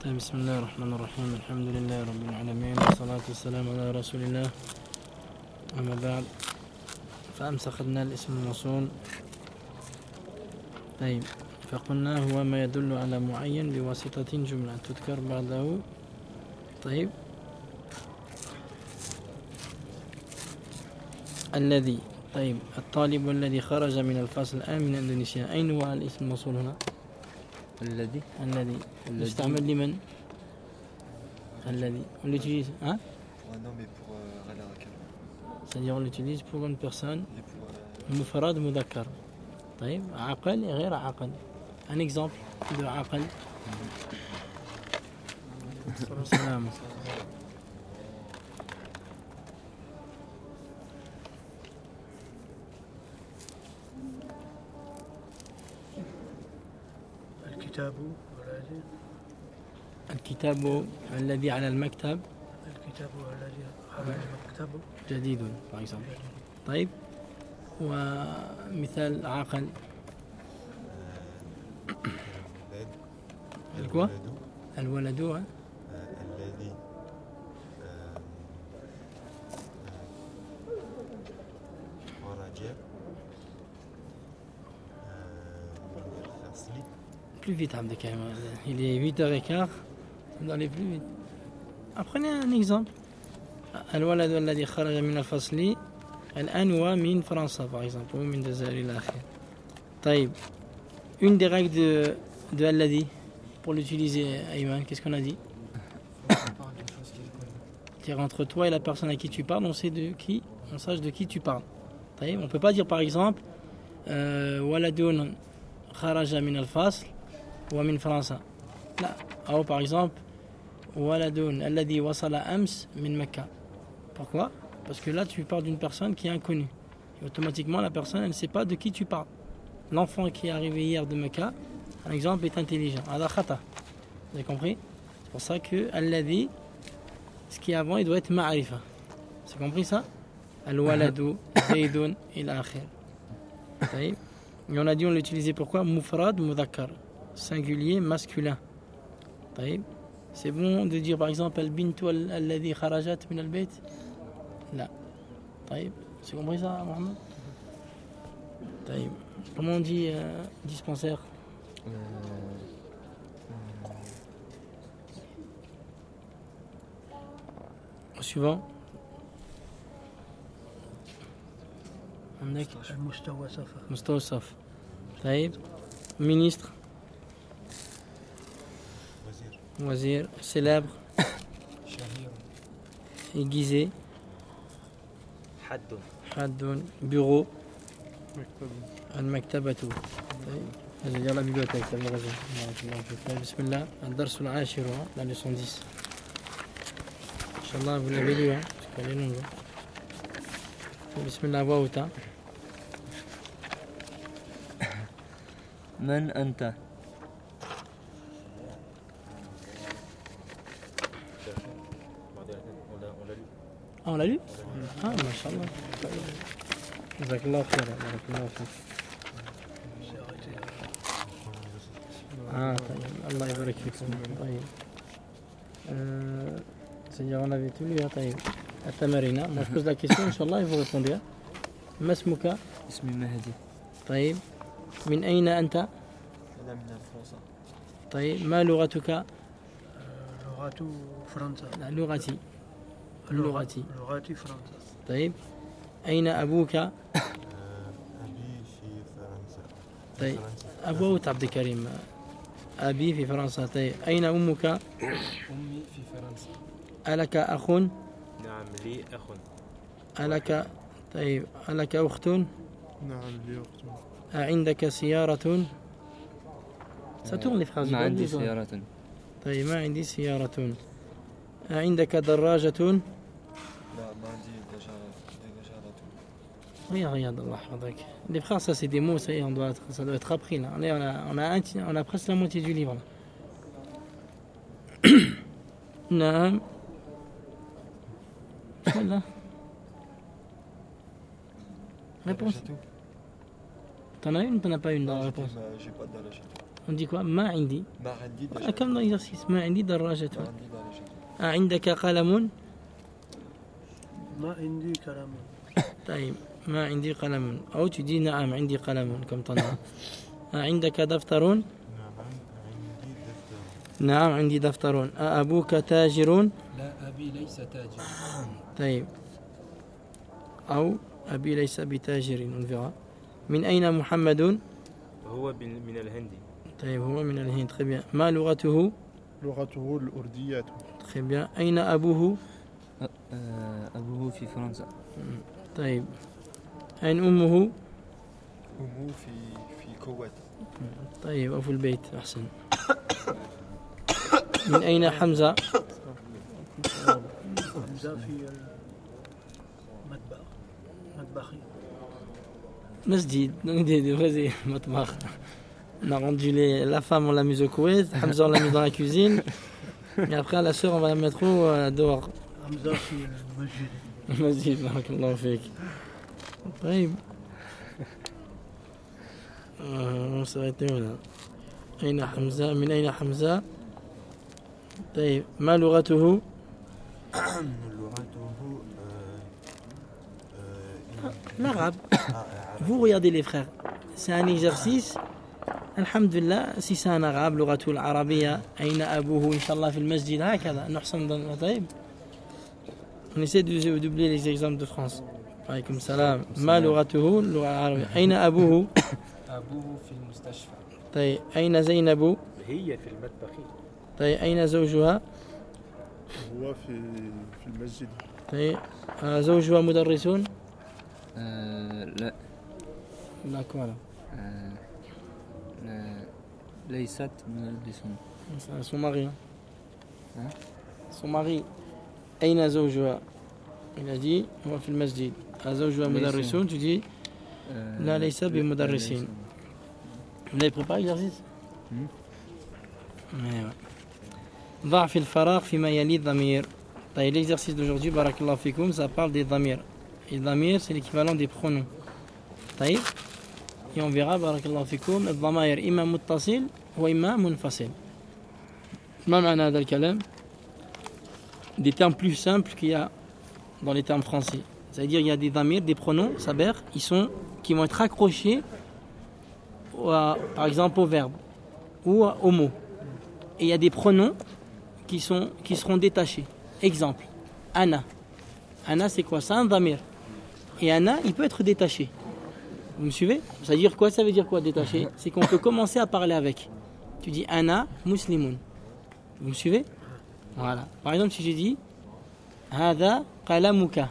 بسم الله الرحمن الرحيم الحمد لله رب العالمين والصلاة والسلام على رسول الله أما بعد فأمس أخذنا الاسم الموصول. طيب فقلنا هو ما يدل على معين بواسطة جملة تذكر بعده. طيب الذي. طيب الطالب الذي خرج من الفصل الآن من إندونيسيا، أين هو الاسم الموصول هنا؟ الذي يستعمل لمن؟ الذي on l'utilise hein? Non mais pour aller à quel? C'est-à-dire on l'utilise pour une personne مفرد مذكر. طيب عقل غير عقل. Un exemple de عقل. السلام. الكتاب الذي على المكتب. الكتاب الذي على المكتب جديد par exemple. طيب ومثال عقل. الولد الذي خرج من الفصل. Plus vite Abdelkarim, il est 8h15, on doit aller plus vite. Apprenez un exemple. الولد الذي خرج من الفصل الآن هو من فرنسا par exemple, ou من الجزائر إلى آخره. طيب une des règles de الذي pour l'utiliser Ayman, qu'est-ce qu'on a dit? C'est entre toi et la personne à qui tu parles, on sache de qui tu parles. طيب, on ne peut pas dire par exemple ولد خرج من الفصل ومن فرنسا. لا. أو par exemple ولد الذي وصل أمس من مكة. Pourquoi? Parce que là tu parles d'une personne qui est inconnue. Et automatiquement la personne elle ne sait pas de qui tu parles. L'enfant qui est arrivé hier de Mecca, par exemple, est intelligent. هذا خطأ. Vous avez compris? C'est pour ça que الذي, ce qui est avant, il doit être معرفة. C'est compris ça? الولد زيد إلى آخره. طيب. Et on a dit on l'utilisait pourquoi? مفرد مذكر. Singulier masculin. طيب. C'est bon de dire par exemple البنت الذي خرجت من البيت. لا. طيب. C'est compris ça, Mohamed? طيب. Comment on dit dispensaire? Au suivant. عندك مستوصف. طيب. Ministre. Wazir. Célèbre. Aiguisé. حد. Bureau. المكتبة. طيب. la bibliothèque. بسم الله. الدرس العاشر, la leçon 10. Inch'Allah, vous l'avez lu, hein, parce qu'elle est longue. بسم الله, voix haute. من أنت؟ On l'a lu? Ah, mashallah. Jazakallah khair. Barakallah fik. طيب. الله يبارك فيكم. طيب. C'est-à-dire on avait tout lu. طيب. التمارين. Moi je pose la question, Inch'Allah, et vous répondez. ما اسمك؟ اسمي مهدي. طيب. من أين أنت؟ أنا من فرنسا. طيب. ما لغتك؟ لغة فرنسا. لا, لغتي. لغتي فرنسا. طيب. أين أبوك؟ أبي في فرنسا. طيب. أبوه عبد الكريم. أبي في فرنسا. طيب. أين أمك؟ أمي في فرنسا. ألك أخ؟ نعم لي أخ. ألك. طيب. ألك أخت؟ نعم لي أخت. عندك سيارة؟ ستغني les phrases. ما عندي سيارة. طيب. ما عندي سيارة. عندك دراجة؟ لا ما عندي دراجة. Regarde, Allah يحفظك. Les phrases, ça c'est des mots, ça doit être appris là. On a presque la moitié du livre. نعم. Voilà. Réponse. T'en as une ou t'en as pas une dans la réponse? J'ai pas de daraja. On dit quoi? Ma indi. ما عندي déjà. Comme dans l'exercice. Ma indi darajatun. ما عندي درجة. عندك قلم. ما عندي كلام. طيب ما عندي قلم. أو tu dis نعم عندي قلم comme ton nom. عندك دفتر. نعم عندي دفتر. نعم عندي دفتر. أبوك تاجر. لا أبي ليس تاجر. طيب أو أبي ليس بتاجر. on verra. من أين محمد؟ هو من الهند. طيب هو من الهند. très bien. ما لغته؟ لغته الأردية. très bien. أين أبوه؟ أبوه في فرنسا. طيب أين أمه؟ أمه في الكويت. طيب أو في البيت أحسن. من أين حمزة؟ حمزة في المطبخ. مطبخي. مسجد. Vas-y, مطبخ. On a rendu la femme, on l'a mise au Koweït, Hamza on l'a mis dans la cuisine, et après la sœur on va la mettre dehors. حمزة في المسجد. المسجد بارك الله فيك. طيب on s'est arrêté là. أين حمزة؟ من أين حمزة؟ طيب ما لغته؟ L'arabe. Vous regardez les frères, c'est un exercice. Alhamdulillah, si c'est un arabe, لغته العربية. أين أبوه؟ إن شاء الله في المسجد. هكذا نحسن. طيب on essaie d'oublier les exemples de France. عليكم السلام. ما لغته؟ اللغة العربية. أين أبوه؟ أبوه في المستشفى. طيب أين زينب؟ هي في المطبخ. طيب أين زوجها؟ هو في المسجد. طيب زوجها مدرسون؟ لا. لا كوالا. ليست مدرسون. Son mari. Hein? Son mari. أين زوجها؟ Il a dit هو في المسجد. زوجها مدرسون. Tu dis لا ليس بمدرسين. Vous avez préparé l'exercice? ضعف الفراغ فيما يلي الضمير. طيب l'exercice d'aujourd'hui بارك الله فيكم ça parle des ضمير. Et ضمير c'est l'équivalent des pronoms. طيب et on verra بارك الله فيكم الضمائر إما متصل وإما منفصل. ما معنى هذا الكلام؟ Des termes plus simples qu'il y a dans les termes français. C'est-à-dire il y a des ضمير, des pronoms, saber, qui vont être accrochés par exemple au verbe ou au mot. Et il y a des pronoms qui seront détachés. Exemple, Ana. Ana c'est quoi? C'est un ضمير. Et Ana il peut être détaché. Vous me suivez? Ça veut dire quoi? Ça veut dire quoi détaché? C'est qu'on peut commencer à parler avec. Tu dis Ana muslimun. Vous me suivez? Voilà. Par exemple si je dis Hada qalamuka.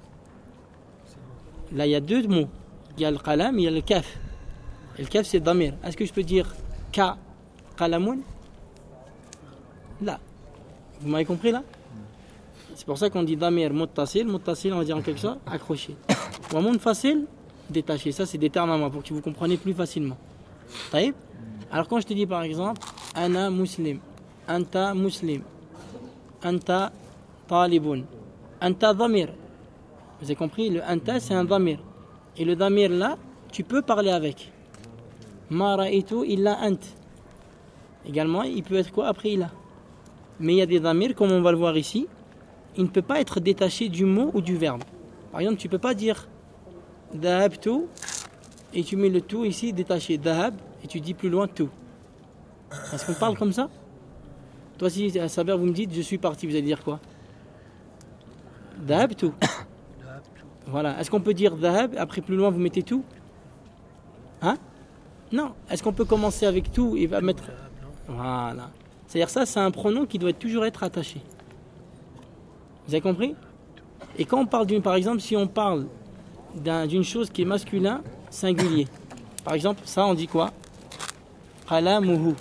Là il y a deux mots. Il y a le qalam et il y a le kaf. Et le kaf c'est damir. Est-ce que je peux dire ka qalamun? Là. Vous m'avez compris là? C'est pour ça qu'on dit damir muttasil. Muttasil on va dire en quelque sorte accroché. Ou munfasil détaché. Ça c'est des termes à moi pour que vous compreniez plus facilement. Taïb. Alors quand je te dis par exemple Ana muslim, Anta muslim, Anta talibun, Anta damir. Vous avez compris? Le Anta c'est un damir. Et le damir là, tu peux parler avec. Ma ra'aytu illa ant. Également, il peut être quoi après illa. Mais il y a des damirs, comme on va le voir ici, il ne peut pas être détaché du mot ou du verbe. Par exemple, tu ne peux pas dire dhahabtu et tu mets le tout ici détaché, dhahab, et tu dis plus loin tout. Est-ce qu'on parle comme ça? Toi, si à Saber vous me dites je suis parti, vous allez dire quoi? Dhahabtu. Voilà. Est-ce qu'on peut dire dhahab, après plus loin vous mettez tout? Hein? Non. Est-ce qu'on peut commencer avec tout et va mettre... Voilà. C'est-à-dire ça, c'est un pronom qui doit toujours être attaché. Vous avez compris? Et quand on parle d'une... Par exemple, si on parle d'une chose qui est masculin, singulier. Par exemple, ça on dit quoi? Qalamuhu.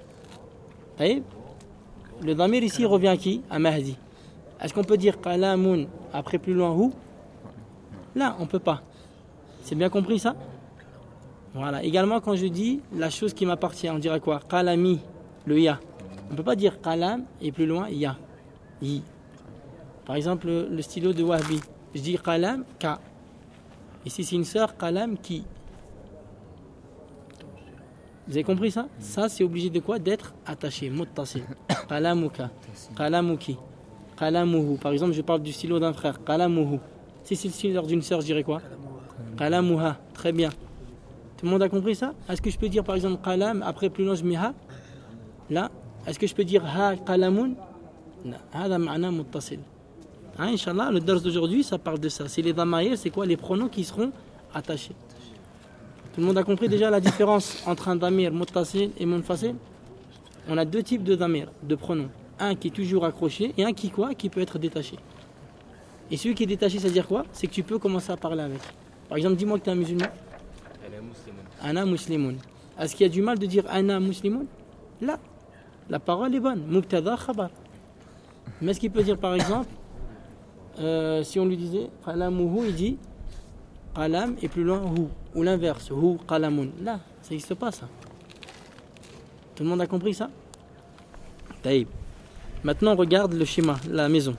Le damir ici revient à qui? À Mahdi. Est-ce qu'on peut dire qalamun après plus loin hu? Là, on ne peut pas. C'est bien compris ça? Voilà. Également, quand je dis la chose qui m'appartient, on dirait quoi? Qalami, le ya. On ne peut pas dire qalam et plus loin ya. Yi. Par exemple, le stylo de Wahbi. Je dis qalam, ka. Ici, c'est une sœur, qalam, ki. Vous avez compris ça? Ça, c'est obligé de quoi? D'être attaché. Muttasil. Qalamuka. Qalamuki. Qalamuhu. Par exemple, je parle du stylo d'un frère. Qalamuhu. Si c'est le stylo d'une sœur, je dirais quoi? Qalamuha. Très bien. Tout le monde a compris ça? Est-ce que je peux dire par exemple qalam, après plus loin je mets ha? Là. Est-ce que je peux dire ha qalamun? Non. Hada ma'na muttasil. Hein, Inch'Allah, le dars d'aujourd'hui, ça parle de ça. C'est les damaïr, c'est quoi? Les pronoms qui seront attachés. Tout le monde a compris déjà la différence entre un damir muttasil et munfasil? On a deux types de damir, de pronoms. Un qui est toujours accroché et un qui quoi? Qui peut être détaché. Et celui qui est détaché, ça veut dire quoi? C'est que tu peux commencer à parler avec. Par exemple, dis-moi que tu es un musulman. Ana muslimun. Est-ce qu'il y a du mal de dire ana muslimun? Là. La parole est bonne. Mubtada khabar. Mais est-ce qu'il peut dire par exemple, si on lui disait qalamuhu, il dit qalam et plus loin hu. Ou l'inverse, hu qalamun. Là, ça n'existe pas ça. Tout le monde a compris ça? Taïb. Maintenant, regarde le schéma, la maison.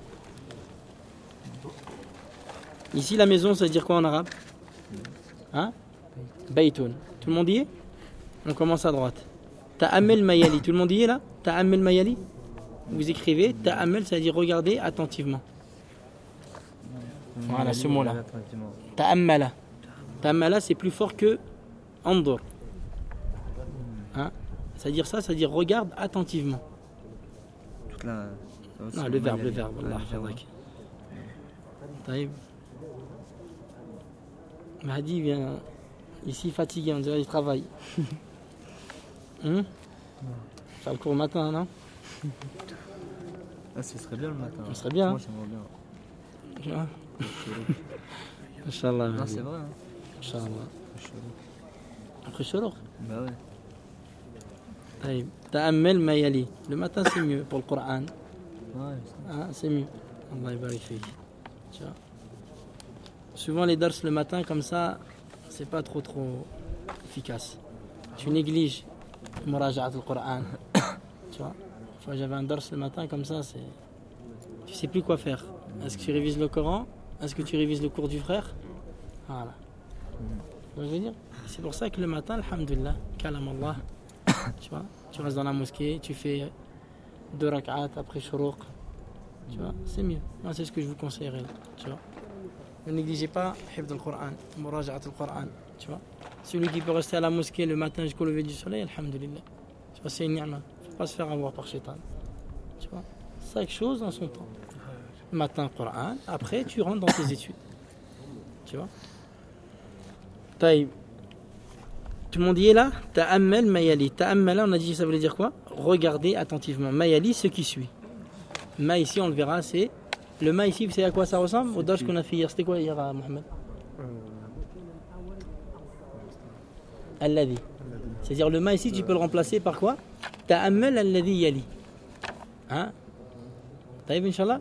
Ici, la maison, ça veut dire quoi en arabe? Hein? Baytun. Tout le monde y est? On commence à droite. Ta'ammel mayali. Tout le monde y est là? Ta'ammel mayali. Vous écrivez ta'ammel, ça veut dire regarder attentivement. Voilà, ce mot-là. Ta'ammala. Ta'ammala, c'est plus fort que andur. Hein? Ça veut dire ça, ça veut dire regarde attentivement. Toute la... Non, le verbe. Allah fadak. Taïb. Mahdi vient ici fatigué, on dirait qu'il travaille. Faire le cours au matin, non? Ah, ce serait bien le matin. Ce serait bien. Moi, j'aimerais bien. Inch'Allah. Non, c'est vrai. Hein. Inch'Allah. Après Shorouk. Bah ouais. Taïb. Ta'ammel mayali. Le matin, c'est mieux pour le Coran. Ouais, Ah, c'est mieux. Allah yabarik fik. Tu vois. Souvent les dars le matin comme ça, c'est pas trop efficace. Tu négliges muraja'at al-Qur'an. Tu vois. Une fois j'avais un dars le matin comme ça, c'est tu sais plus quoi faire. Est-ce que tu révises le Coran? Est-ce que tu révises le cours du frère? Voilà. Tu vois ce que je veux dire? C'est pour ça que le matin, alhamdulillah, kalam Allah. Tu vois, tu restes dans la mosquée, tu fais 2 rak'at après shuruq. Tu vois, c'est mieux. Moi, c'est ce que je vous conseillerais. Tu vois. Ne négligez pas hifd al-Qur'an, muraja'at al-Qur'an. Tu vois. Celui qui peut rester à la mosquée le matin jusqu'au lever du soleil, alhamdulillah. Tu vois, c'est une ni'ma. Il ne faut pas se faire avoir par shaitan. Tu vois. 5 choses en son temps. Le matin, Qur'an. Après, tu rentres dans tes études. Tu vois. Taïb. Tout le monde y est là? Ta'ammel mayali. Ta'ammala, on a dit ça voulait dire quoi? Regardez attentivement. Mayali, ce qui suit. Ma ici, on le verra, c'est. Le ma ici, vous savez à quoi ça ressemble? Au dodge qu'on a fait hier. C'était quoi hier, Mohamed? Alladhi. C'est-à-dire le ma ici, tu peux le remplacer par quoi? Ta'ammel alladhi yali. Hein? Taïb, Inch'Allah?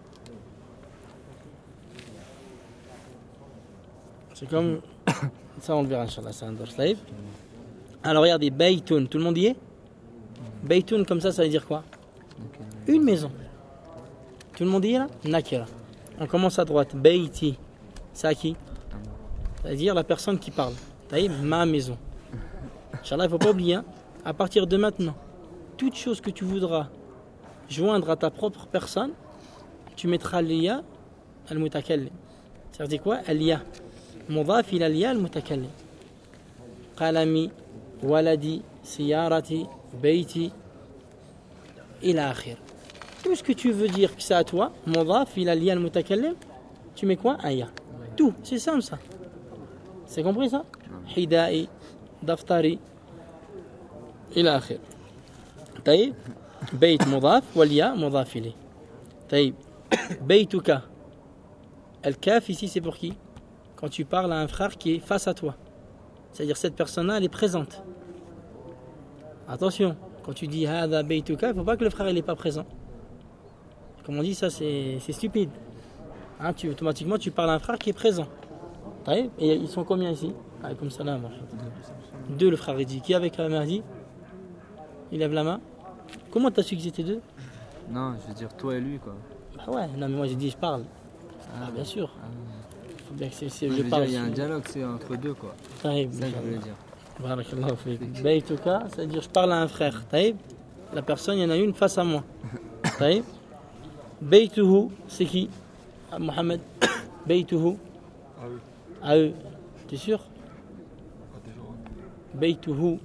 C'est comme. Ça, on le verra, Inch'Allah. C'est un dodge. Taïb. Alors, regardez, baytun. Tout le monde y est? Baytun, comme ça veut dire quoi? Une maison. Tout le monde y est là? Nakira. On commence à droite. Bayti. C'est à qui? C'est-à-dire la personne qui parle. Taïb, ma maison. Inch'Allah, il ne faut pas oublier, hein, à partir de maintenant, toute chose que tu voudras joindre à ta propre personne, tu mettras l'ia al-mutakallim. Ça veut dire quoi? Al-ya. Mudaf ila al-ya al-mutakallim. Qalami, waladi, siyarati, bayti, ila akhir. Tout ce que tu veux dire que c'est à toi, mudaf ila al-ya al-mutakallim, tu mets quoi? Un ya. Tout, c'est simple ça. C'est compris ça? Hida'i, daftari, ila akhir. طيب بيت مضاف والياء مضاف إليه. طيب بيتك. Le kaf ici c'est pour qui? Quand tu parles à un frère qui est face à toi. C'est-à-dire cette personne-là elle est présente. Attention, quand tu dis هذا بيتك, il ne faut pas que le frère il n'est pas présent. Comme on dit ça c'est stupide. Hein, automatiquement tu parles à un frère qui est présent. طيب, et ils sont combien ici? Alaykoum salam. 2 le frère il dit. Qui avec la main dit? Il lève la main. Comment t'as su que c'était 2? Non, je veux dire toi et lui quoi. Bah ouais, non mais moi j'ai dit je parle. Ah bien sûr. Faut bien que je Je veux parle. dire, il y a un dialogue c'est entre deux quoi. Taïb, C'est ça que je voulais dire. Barakallahu fik. Baytuka, c'est-à-dire je parle à un frère. Taïb. La personne, il y en a une face à moi. Taïb. Baytuhu, c'est qui? Mohamed. Baytuhu. Ah oui. À eux. T'es sûr? Ah, déjà. Baytuhu.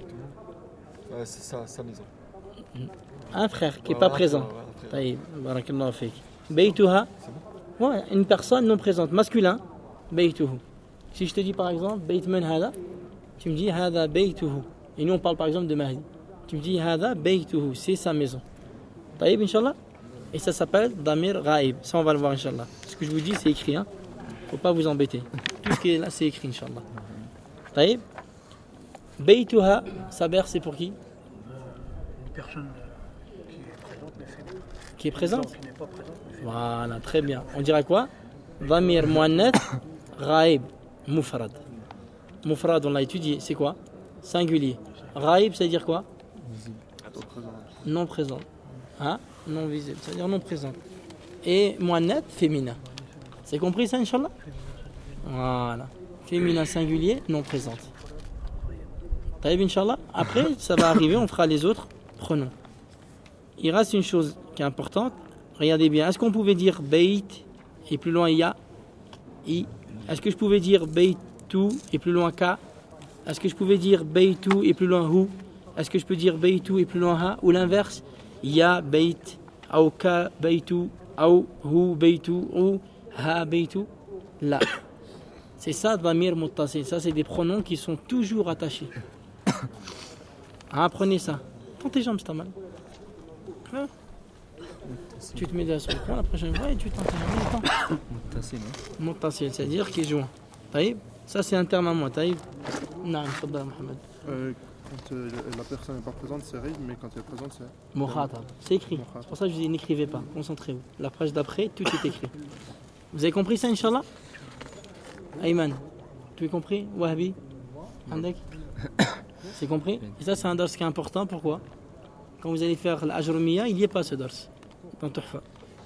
C'est ça, sa maison. Un frère qui n'est pas présent. Après. Taïb. Barakallahu fik. Baytuha. Ouais, une personne non présente. Masculin. Baytuhu. Si je te dis par exemple, Bayt man hada, tu me dis hada baytuhu. Et nous on parle par exemple de Mahdi. Tu me dis hada baytuhu, c'est sa maison. Taïb, Inch'Allah. Et ça s'appelle Damir Ghaib. Ça on va le voir Inch'Allah. Ce que je vous dis c'est écrit. Hein. Faut pas vous embêter. Tout ce qui est là c'est écrit Inch'Allah. Taïb. Baytuha, saber c'est pour qui? Une personne qui est présente mais féminine. Qui est présente? Non, qui n'est pas présente mais féminine. Voilà, très bien. On dira quoi? Damir Muannath Ghaib Mufrad. Mufrad, on l'a étudié, c'est quoi? Singulier. Ghaib, ça veut dire quoi? Non présent. Hein? Non visible, ça veut dire non présent. Et Muannath, féminin. C'est compris ça, Inch'Allah? Voilà. Féminin singulier, non présente. Taïb, Inch'Allah. Après, ça va arriver, on fera les autres pronoms. Il reste une chose qui est importante. Regardez bien. Est-ce qu'on pouvait dire Beit et plus loin ya? I. Est-ce que je pouvais dire Beitu et plus loin ka? Est-ce que je pouvais dire Beitu et plus loin hu? Est-ce que je peux dire Beitu et plus loin ha? Ou l'inverse? Ya Beit, ou ka Beitu, ou hu Beitu, ou ha Beitu? Là. C'est ça, Damir Muttasil. Ça, c'est des pronoms qui sont toujours attachés. Apprenez ça. Prends tes jambes, c'est pas mal. Hein? Tu te mets là sur le coin la prochaine fois et tu t'entends en même temps. Muttasil, hein. Muttasil, c'est-à-dire qui est joint. Taïb. Ça, c'est un terme à moi. Taïb. Non, Fadda Mohamed. Quand la personne n'est pas présente, c'est Rib, mais quand elle est présente, c'est. Mukhatab. C'est écrit. Mukhatab. C'est pour ça que je vous dis n'écrivez pas. Concentrez-vous. La page d'après, tout est écrit. Vous avez compris ça, Inch'Allah? Ayman, tu as compris? Wahbi? Andek? C'est compris? Et ça, c'est un dars qui est important. Pourquoi? Quand vous allez faire l'ajrumiya, il n'y a pas ce dars dans Tuhfa.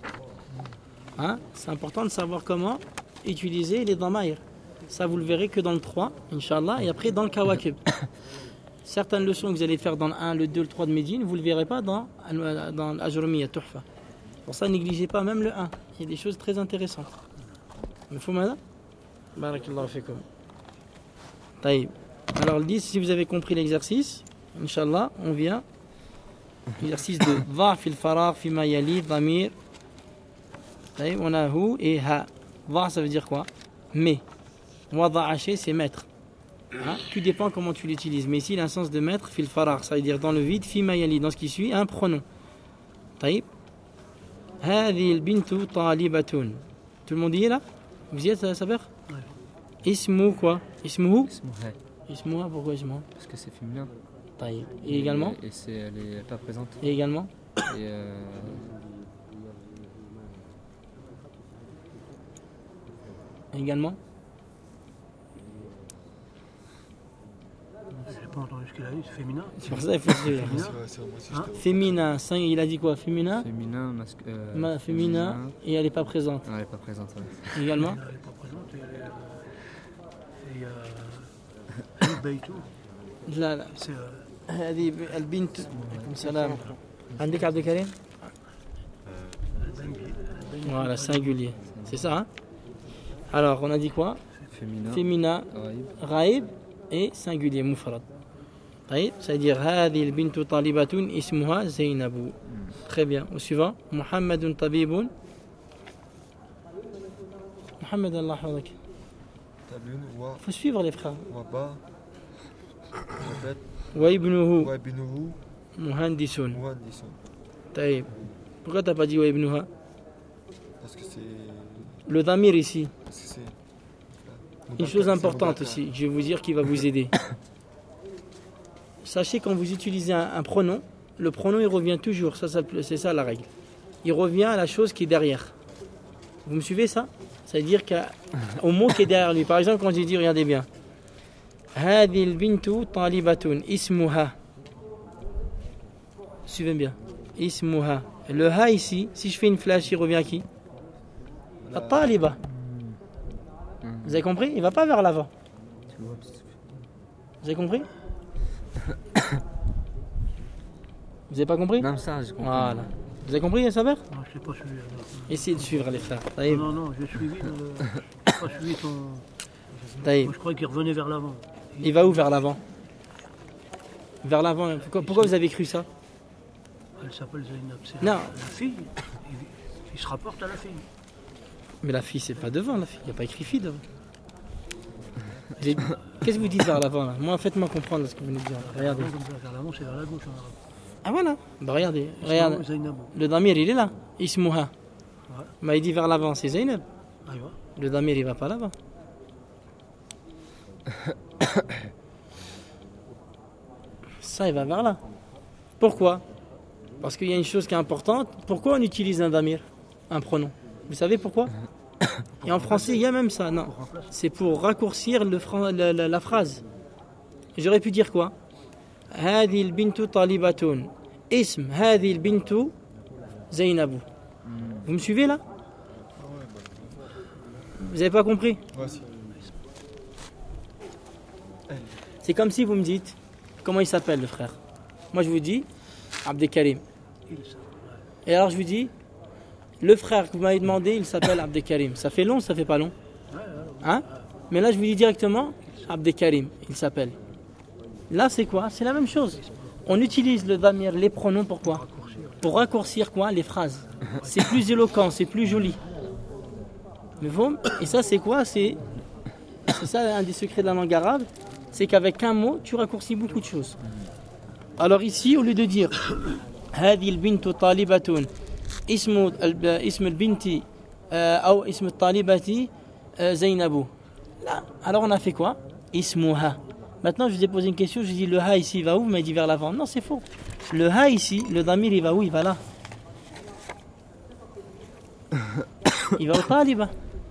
Hein? C'est important de savoir comment utiliser les damaïr. Ça, vous le verrez que dans le 3, Inch'Allah, et après dans le Kawakib. Certaines leçons que vous allez faire dans le 1, le 2, le 3 de Médine, vous ne le verrez pas dans l'ajrumiya Tuhfa. Pour ça, négligez pas même le 1. Il y a des choses très intéressantes. Mfouh, Barakallahu fikum. Taïb. Alors le 10, si vous avez compris l'exercice, Inch'Allah, on vient. Exercice 2. Va fil faragh fima yali dhamir. Taïb, on a hu et ha. Va, ça veut dire quoi? Mais. Wada'a shay, c'est mettre. Hein? Tout dépend comment tu l'utilises. Mais ici, il a un sens de mettre fil faragh, ça veut dire dans le vide, fima yali, dans ce qui suit, un pronom. Taïb. Hadi al-bintu talibatun. Tout le monde y est là? Vous y êtes, Saber? Ismu quoi? Ismuhu? Ismouha. Ismuha, pourquoi Ismuha? Parce que c'est féminin. Taïb. Et également? Et elle est pas présente. Et également? Et Également? Je n'ai pas entendu ce qu'il a dit, c'est féminin. C'est pour ça qu'il faut suivre. Hein? Féminin, il a dit quoi? Féminin? féminin, Féminin, et elle n'est pas présente. Non, elle est pas présente. Ouais. Également? Elle n'est pas présente et elle est Beitou. لا لا C'est هذه البنت عليكم السلام عندك عبد الكريم voilà singulier c'est ça hein? Alors on a dit quoi? Féminin. Féminin Ghaib. غائب et singulier مفرد طيب c'est à dire هذه البنت طالبة اسمها زينب très bien au suivant محمد طبيب محمد الله يحفظك Tabun, wa, faut suivre les frères waba, wabet, وابنه wabinuhu, مهندس muhandison. طيب pourquoi t'as pas dit وابنها Parce que c'est. le damir ici Parce que c'est. une chose importante aussi, je vais vous dire qui va vous aider. Sachez quand vous utilisez un pronom, le pronom il revient toujours, c'est ça la règle. Il revient à la chose qui est derrière. Vous me suivez ça? Ça veut dire qu'au mot qui est derrière lui. Par exemple, quand j'ai dit, regardez bien. هذه البنت طالبة اسمها. Suivez bien. اسمها. Le ha ici, si je fais une flèche, il revient à qui? À Taliba. Vous avez compris? Il ne va pas vers l'avant. Tu vois, Vous avez compris? Vous n'avez pas compris? Non, ça, j'ai compris. Voilà. Vous avez compris, Saber? Non, je n'ai pas suivi. Essayez de suivre les frères. Taïb. Non, j'ai suivi. J'ai pas suivi ton. Taïb. Moi, je croyais qu'il revenait vers l'avant. Il va où vers l'avant? Vers l'avant. Pourquoi vous avez cru ça? Elle s'appelle Zainab. C'est Non. la fille. Il se rapporte à la fille. Mais la fille, c'est pas devant, la fille. Il n'y a pas écrit fille devant. Qu'est-ce que vous dites vers l'avant là? Moi, faites-moi comprendre ce que vous venez de dire. Regardez. Comme ça, vers l'avant, c'est vers la gauche en arabe. Ah voilà. Bah regardez. Regarde. Zainab. Le damir, il est là. Ismuha. Ouais. Bah, il dit vers l'avant, c'est Zainab. Ah, ouais. Le damir, il va pas là-bas. Ça, il va vers là. Pourquoi? Parce qu'il y a une chose qui est importante. Pourquoi on utilise un damir, un pronom? Vous savez pourquoi? Et en français, il y a même ça. Non, c'est pour raccourcir la phrase. J'aurais pu dire quoi? هذه البنت طالبة اسم هذه البنت زينب. Vous me suivez là? Vous n'avez pas compris? C'est comme si vous me dites comment il s'appelle le frère. Moi je vous dis Abdelkarim. Et alors je vous dis le frère que vous m'avez demandé, il s'appelle Abdelkarim. Ça fait long, ça fait pas long? Hein? Mais là je vous dis directement Abdelkarim, il s'appelle. Là c'est quoi? C'est la même chose. On utilise le damir, les pronoms pourquoi? Pour raccourcir quoi? Les phrases. C'est plus éloquent, c'est plus joli. Mais bon, et ça c'est quoi? C'est ça un des secrets de la langue arabe, c'est qu'avec un mot, tu raccourcis beaucoup de choses. Alors ici, au lieu de dire هذه البنت طالبة اسم البنت أو اسم الطالبة زينب. Là, alors on a fait quoi? اسمها. Maintenant, je vous ai posé une question, je dis le ha ici, il va où? Vous m'avez dit vers l'avant. Non, c'est faux. Le ha ici, le damir, il va où? Il va là. Il va au taliba.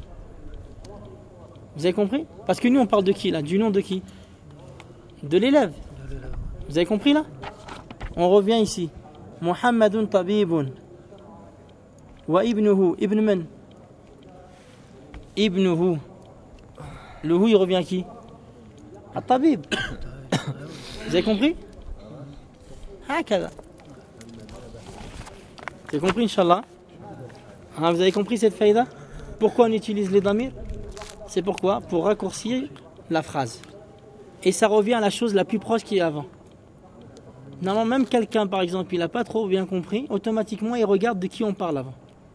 Vous avez compris? Parce que nous, on parle de qui là? Du nom de qui? De l'élève. Vous avez compris là? On revient ici. Muhammadun tabibun. Wa ibnuhu. Ibn man? Ibnuhu. Le hu, il revient à qui? À tabib. Vous avez compris? Hakada. Vous avez compris, Inch'Allah? Hein, vous avez compris cette faïda? Pourquoi on utilise les damir? C'est pourquoi? Pour raccourcir la phrase. Et ça revient à la chose la plus proche qui est avant. Normalement, même quelqu'un, par exemple, il n'a pas trop bien compris, automatiquement, il regarde de qui on parle avant.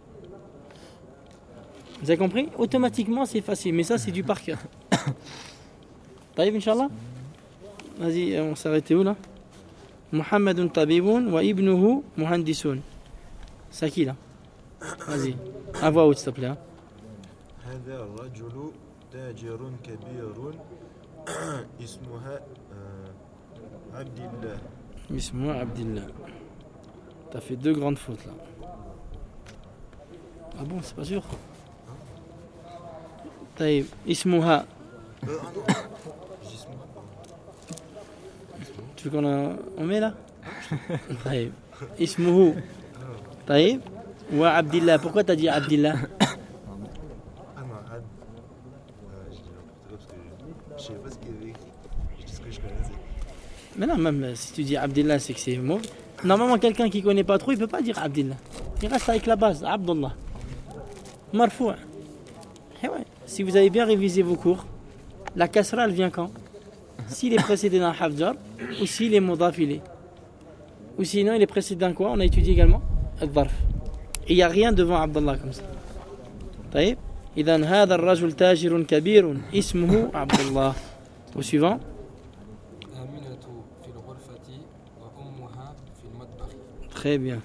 Vous avez compris? Automatiquement, c'est facile, mais ça, c'est du par cœur. Taïb, Inch'Allah? Vas-y, on s'arrête où là? Muhammadun tabibun wa ibnuhu muhandisun. C'est qui là? Vas-y, à voix haute, s'il te plaît. Hein. هذا الرجل تاجر كبير اسمها عبد الله. Ismou Abdillah. T'as fait deux grandes fautes là. Ah bon, c'est pas sûr? Taïb, Ismouha. Tu veux qu'on met là? Taïb. Ismouhu. Taïb. Wa Abdillah. Pourquoi t'as dit Abdillah? Je sais pas ce qu'il avait écrit. Je dis ce que je connaissais. Mais non, même si tu dis Abdillah, c'est que c'est mauvais. Normalement, quelqu'un qui ne connaît pas trop, il ne peut pas dire Abdillah. Il reste avec la base, Abdullah. Marfou'. Et ouais, si vous avez bien révisé vos cours, la kasra, elle vient quand? S'il est précédé d'un hafjar, ou s'il est modafilé. Ou sinon, il est précédé d'un quoi? On a étudié également al-dharf. Et il n'y a rien devant Abdullah comme ça. طيب إذن هذا الرجل تاجر كبير اسمه عبد الله. Au suivant. Très bien.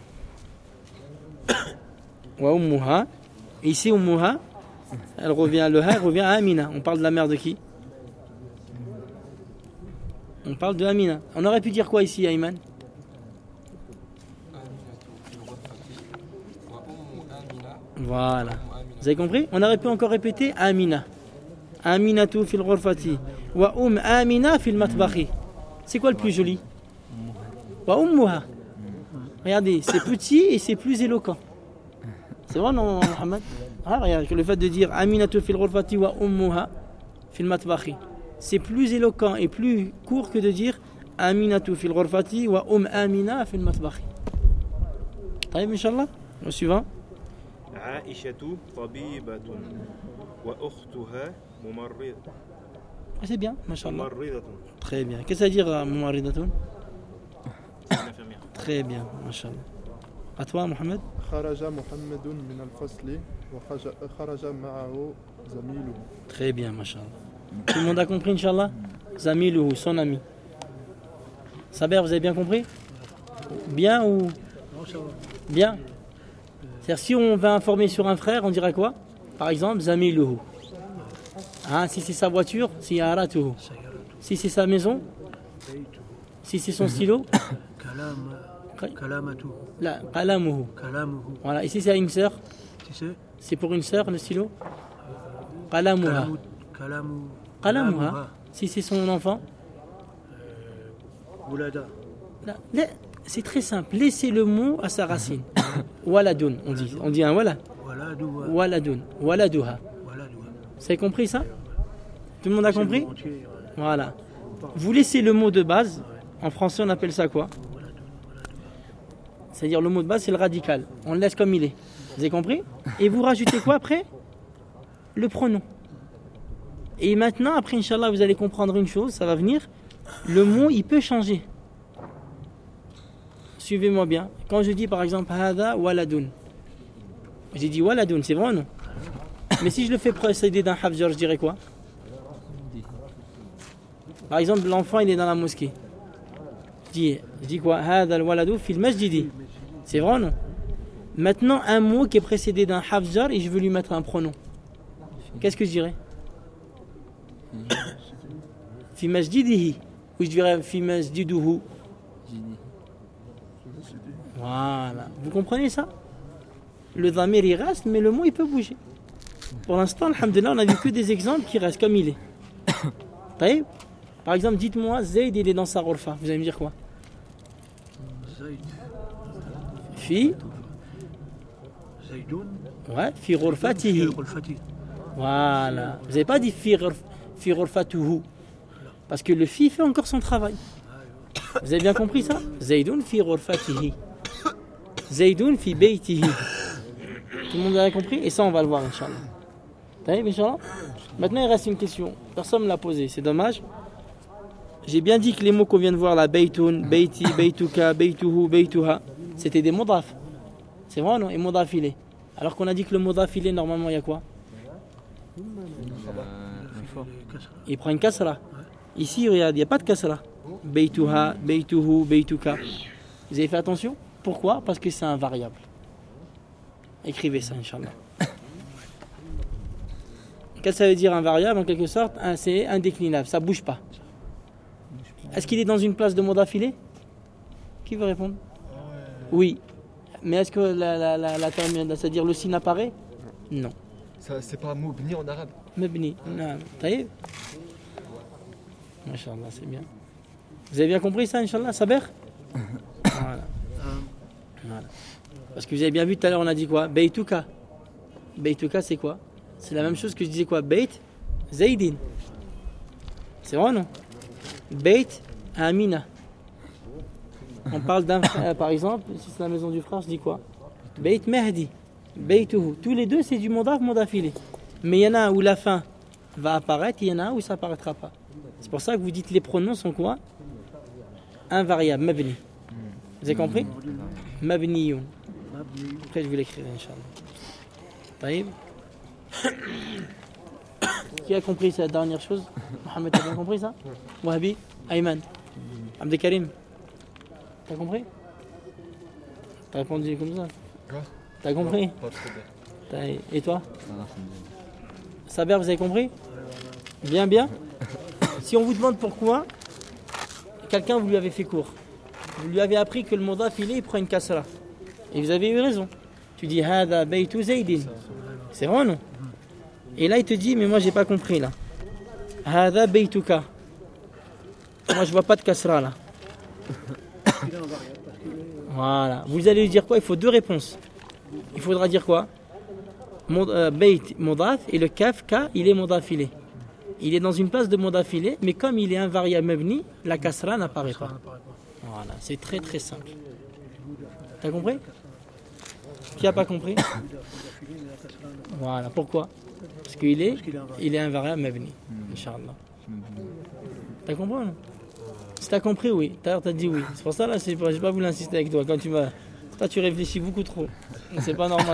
Wa ummuha. Ici, ummuha, elle revient, le ha revient à Amina. On parle de la mère de qui? On parle de Amina. On aurait pu dire quoi ici, Ayman? Voilà. Vous avez compris? On aurait pu encore répéter Amina. Aminatu fil ghurfati. Wa Amina fil matbakhi. C'est quoi le plus joli? Wa ummuha. Regardez, c'est petit et c'est plus éloquent. C'est vrai, non, Mohamed? Ah, regarde, le fait de dire Aminatu fil ghurfati wa ummuha fil matbakhi. c'est plus éloquent et plus court que de dire Aminatu fil ghurfati wa Amina fil matbakhi. طيب Inch'Allah. Au suivant. عائشة طبيبة وأختها ممرضة. C'est bien, Masha'Allah. ممرضة. Très bien. Qu'est-ce que ça veut dire, Mouaridatun? C'est une infirmière. Très bien, Masha'Allah. À toi, Mohamed. خرج محمد من الفصل وخرج معه زميله. Très bien, Masha'Allah. Tout le monde a compris, Inch'Allah? Zamiluhu, son ami. Saber, vous avez bien compris? Bien ou? Non, ça va. Bien. C'est-à-dire, si on va informer sur un frère, on dira quoi? Par exemple, Zamiluhu. Hein, si c'est sa voiture, c'est Yaratuhu. Si c'est sa maison, si c'est son stylo, Kalamatu. la Qalamuhu. Kalamuhu. Voilà. Et si c'est une sœur, Tu sais c'est pour une sœur le stylo? Qalamuha. Kalamu. Qalamuha. Si c'est son enfant, Oulada. là, c'est très simple. Laissez le mot à sa racine. Waladun, on dit. On dit un wala. Waladoua. Waladun. Waladuha. Waladoua. Vous avez compris ça? Tout le monde a compris? Entier, ouais. Voilà. Vous laissez le mot de base. En français, on appelle ça quoi? C'est-à-dire le mot de base, c'est le radical. On le laisse comme il est. Vous avez compris? Et vous rajoutez quoi après? Le pronom. Et maintenant, après, Inch'Allah, vous allez comprendre une chose, ça va venir. Le mot, il peut changer. Suivez-moi bien. Quand je dis par exemple Hada waladun, j'ai dit waladun, c'est vrai ou non? Mais si je le fais précéder d'un hafjar, je dirais quoi? Par exemple, l'enfant il est dans la mosquée. Je dis quoi? Hada waladu fil masjidi. C'est vrai ou non? Maintenant, un mot qui est précédé d'un hafjar et je veux lui mettre un pronom. Qu'est-ce que je dirais? Fi masjidihi. Ou je dirais fi masjiduhu. Voilà. Vous comprenez ça? Le dhamir il reste, mais le mot il peut bouger. Pour l'instant, alhamdoulilah, on a vu que des exemples qui restent comme il est. Taïb. Par exemple, dites-moi, Zayd il est dans sa ghurfa. Vous allez me dire quoi? Zayd. Fi. Zaydoun. Ouais, fi ghurfatihi. Ghurfati. Voilà. Vous n'avez pas dit fi ghurfatuhu. Parce que le fi fait encore son travail. Vous avez bien compris ça? Zaydoun fi ghurfatihi. Zaydoun fi baytihi. Tout le monde a compris? Et ça, on va le voir, Inch'Allah. T'as vu, Inch'Allah? Maintenant, il reste une question. Personne ne l'a posée. C'est dommage. J'ai bien dit que les mots qu'on vient de voir là, baytun, bayti, baytuka, baytuhu, baytuha, c'était des modaf. C'est vrai, non? Et modaf il est. Alors qu'on a dit que le modaf il est, normalement, il y a quoi? Il prend une kasra. Ici, regarde, il n'y a pas de kasra. Baytuha, baytuhu, baytuka. Vous avez fait attention? Pourquoi? Parce que c'est un variable. Écrivez ça, Inch'Allah. Qu'est-ce que ça veut dire un variable? En quelque sorte, c'est indéclinable, ça ne bouge pas. Est-ce qu'il est dans une place de mot d'affilée? Qui veut répondre? Oui. Mais est-ce que c'est-à-dire le signe apparaît? Non. C'est pas un mot bni en arabe. Mabni. Non. Taïb. Masha'Allah, c'est bien. Vous avez bien compris ça, Inch'Allah, Saber? Voilà. Voilà. Parce que vous avez bien vu tout à l'heure, on a dit quoi? Baytuka. Baytuka, c'est quoi? C'est la même chose que je disais quoi? Bayt, Zaydin. C'est vrai ou non? Bayt, Amina. On parle d'un frère, par exemple, si c'est la maison du frère, je dis quoi? Bayt Mahdi. Baytuhu. Tous les deux, c'est du modafilé. Mais il y en a un où la fin va apparaître, il y en a un où ça apparaîtra pas. C'est pour ça que vous dites les pronoms sont quoi? Invariables, mabni. Vous avez compris? Mabniyoun. Après, je vais l'écrire, Inch'Allah. Taïb. Qui a compris cette dernière chose? Mohamed, t'as bien compris ça? Wahabi? Ayman? Abdelkarim? T'as compris? T'as répondu comme ça? Quoi? T'as compris? Pas trop bien. Et toi? Saber, vous avez compris? Bien, bien. Si on vous demande pourquoi, quelqu'un vous lui avez fait court. Vous lui avez appris que le mot d'affilée, il prend une kasra. Et vous avez eu raison. Tu dis Hada baytu Zaydin. C'est vrai ou non? Et là, il te dit, mais moi, j'ai pas compris là. Hada baytuka. Moi, je vois pas de kasra là. Voilà. Vous allez lui dire quoi? Il faut deux réponses. Il faudra dire quoi? Bayt modaf et le kaf ka, il est modafilé. il est dans une place de mot d'affilée, mais comme il est invariable mabni, la kasra n'apparaît pas. Voilà, c'est très très simple. T'as compris? Qui n'a pas compris? Voilà, pourquoi? Parce qu'il est invariable mabni, Inch'Allah. T'as compris ou non? Si t'as compris, oui. T'as dit oui. C'est pour ça, là, je vais pas voulu insister avec toi. Quand toi, tu réfléchis beaucoup trop. C'est pas normal.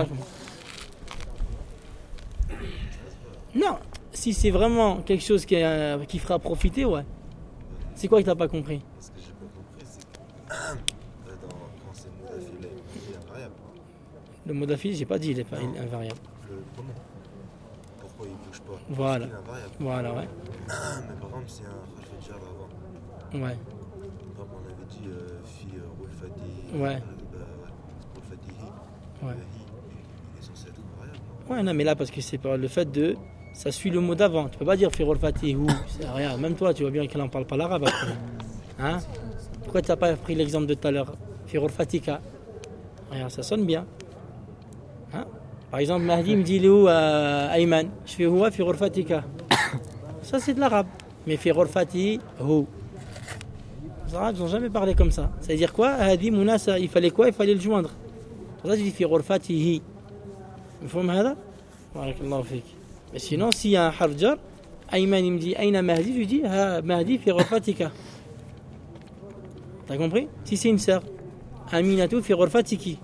Non, si c'est vraiment quelque chose qui fera profiter, ouais. C'est quoi que t'as pas compris? Ce que j'ai pas compris, c'est que quand c'est mot d'affilée, il est invariable. Le mot d'affilée, j'ai pas dit, il est invariable. Comment? Pourquoi il bouge pas? Voilà. Parce qu'il est invariable. Voilà, ouais. Mais par exemple, c'est un harf jar avant. Ouais. Comme on avait dit, fi Roulfati. Ouais. Roulfatihi. Ouais. Il est censé être invariable. Ouais, non, mais là, parce que c'est pas le fait de. Ça suit le mot d'avant. Tu peux pas dire Firul Fatih ou. C'est rien. Même toi, tu vois bien qu'elle n'en parle pas l'arabe après. Hein? Pourquoi tu n'as pas pris l'exemple de tout à l'heure? Firul Fatika. Regarde, ça sonne bien. Hein? Par exemple, Mahdi me dit Léo Ayman. Je fais Houa Firul Fatika. Ça, c'est de l'arabe. Mais Firul Fatih, Hou. Les Arabes, ils n'ont jamais parlé comme ça. Ça veut dire quoi? Hadi Mounasa. Il fallait quoi? Il fallait le joindre. Pour ça, je dis Firul Fatihi. Vous comprenez ça? Barakallahu fik. Mais sinon, s'il y a un harf jar, Ayman il me dit Aïna Mahdi, je lui dis Mahdi fi ghurfatika. T'as compris? Si c'est une sœur, Aminatou fi ghurfatiki.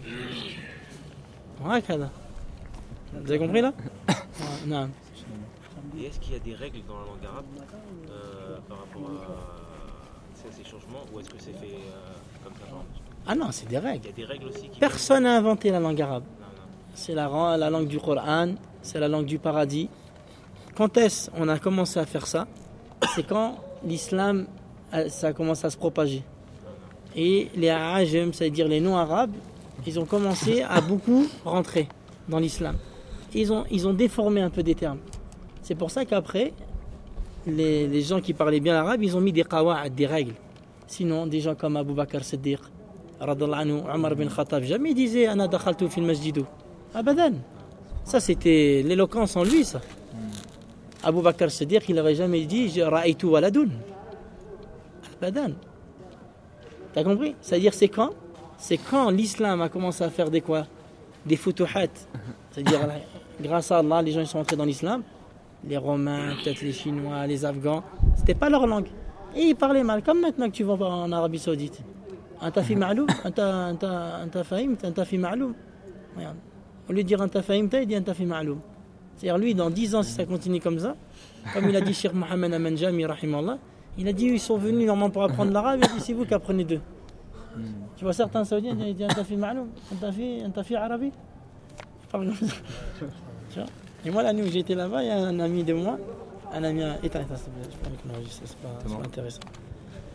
Voilà. Vous avez compris là? Non. Et est-ce qu'il y a des règles dans la langue arabe par rapport à ces changements, ou est-ce que c'est fait comme ça? Ah non, c'est des règles. Il y a des règles aussi qui... Personne n'a inventé la langue arabe. Non. C'est la langue du Coran, c'est la langue du paradis. Quand est-ce qu'on a commencé à faire ça? C'est quand l'islam ça a commencé à se propager. Et les Ajem, c'est-à-dire les non-arabes, ils ont commencé à beaucoup rentrer dans l'islam. Ils ont déformé un peu des termes. C'est pour ça qu'après, les gens qui parlaient bien l'arabe, ils ont mis des qawa'ad, des règles. Sinon, des gens comme Abu Bakr Siddiq, radallahu anhu, Omar bin Khattab, jamais ils disaient Ana dakhaltu fil masjidu. Abadan. Ça, c'était l'éloquence en lui, ça. Abu Bakr Siddiq, il n'aurait jamais dit J'ai ra'aytu waladoun. Abadan. T'as compris? C'est-à-dire, c'est quand? C'est quand l'islam a commencé à faire des quoi? Des futuhat. C'est-à-dire, grâce à Allah, les gens ils sont entrés dans l'islam. Les Romains, peut-être les Chinois, les Afghans. C'était pas leur langue. Et ils parlaient mal, comme maintenant que tu vas en Arabie Saoudite. Anta fi ma'loum, anta fahim, anta fi ma'loum. Regarde. Au lieu de dire anta fahim, il dit anta fi ma'loum. C'est-à-dire, lui, dans 10 ans, si ça continue comme ça, comme il a dit Cheikh Mohamed Amanjami, rahimallah, il a dit ils sont venus normalement pour apprendre l'arabe, il a dit c'est vous qui apprenez d'eux. Tu vois certains Saoudiens, ils disent anta fi ma'loum, anta fi arabi. Tu vois? Et moi, la nuit où j'étais là-bas, il y a un ami de moi, un ami. Éteins, c'est pas intéressant.